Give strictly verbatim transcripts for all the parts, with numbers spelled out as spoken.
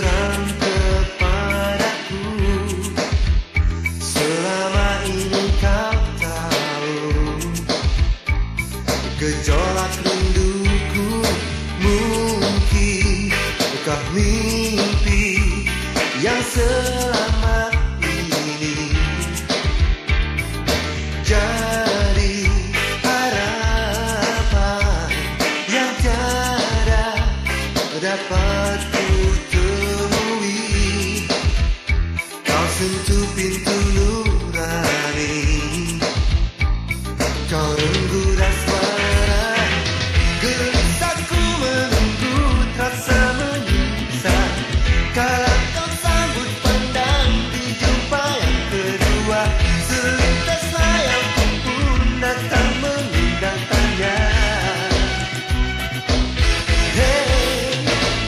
bilang kepadaku, selama ini kau tahu gejolak rinduku. Mungkin bukan mimpi yang selama ini jadi harapan yang tiada dapat ku temui. Kau sentuh pintu nurani, kau menggoda suara gelisahku, menunggu rasa menyiksa. Kala kau sambut pandang di jumpa yang kedua, selintas layangku pun datang mengundang tanya. Hey,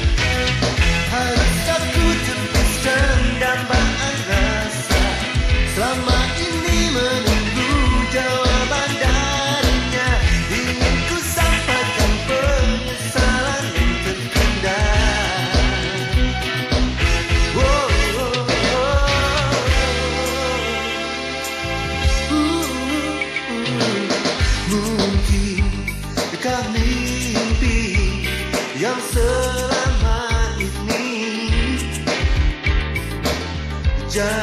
harus aku tepuskan dambaan rasa, selama ini menunggu jawaban darinya. Ingin ku sampaikan penyesalan yang tertunda. Oh, oh, oh. Uh, uh. Mungkin dekat mimpi yang selama ini jadi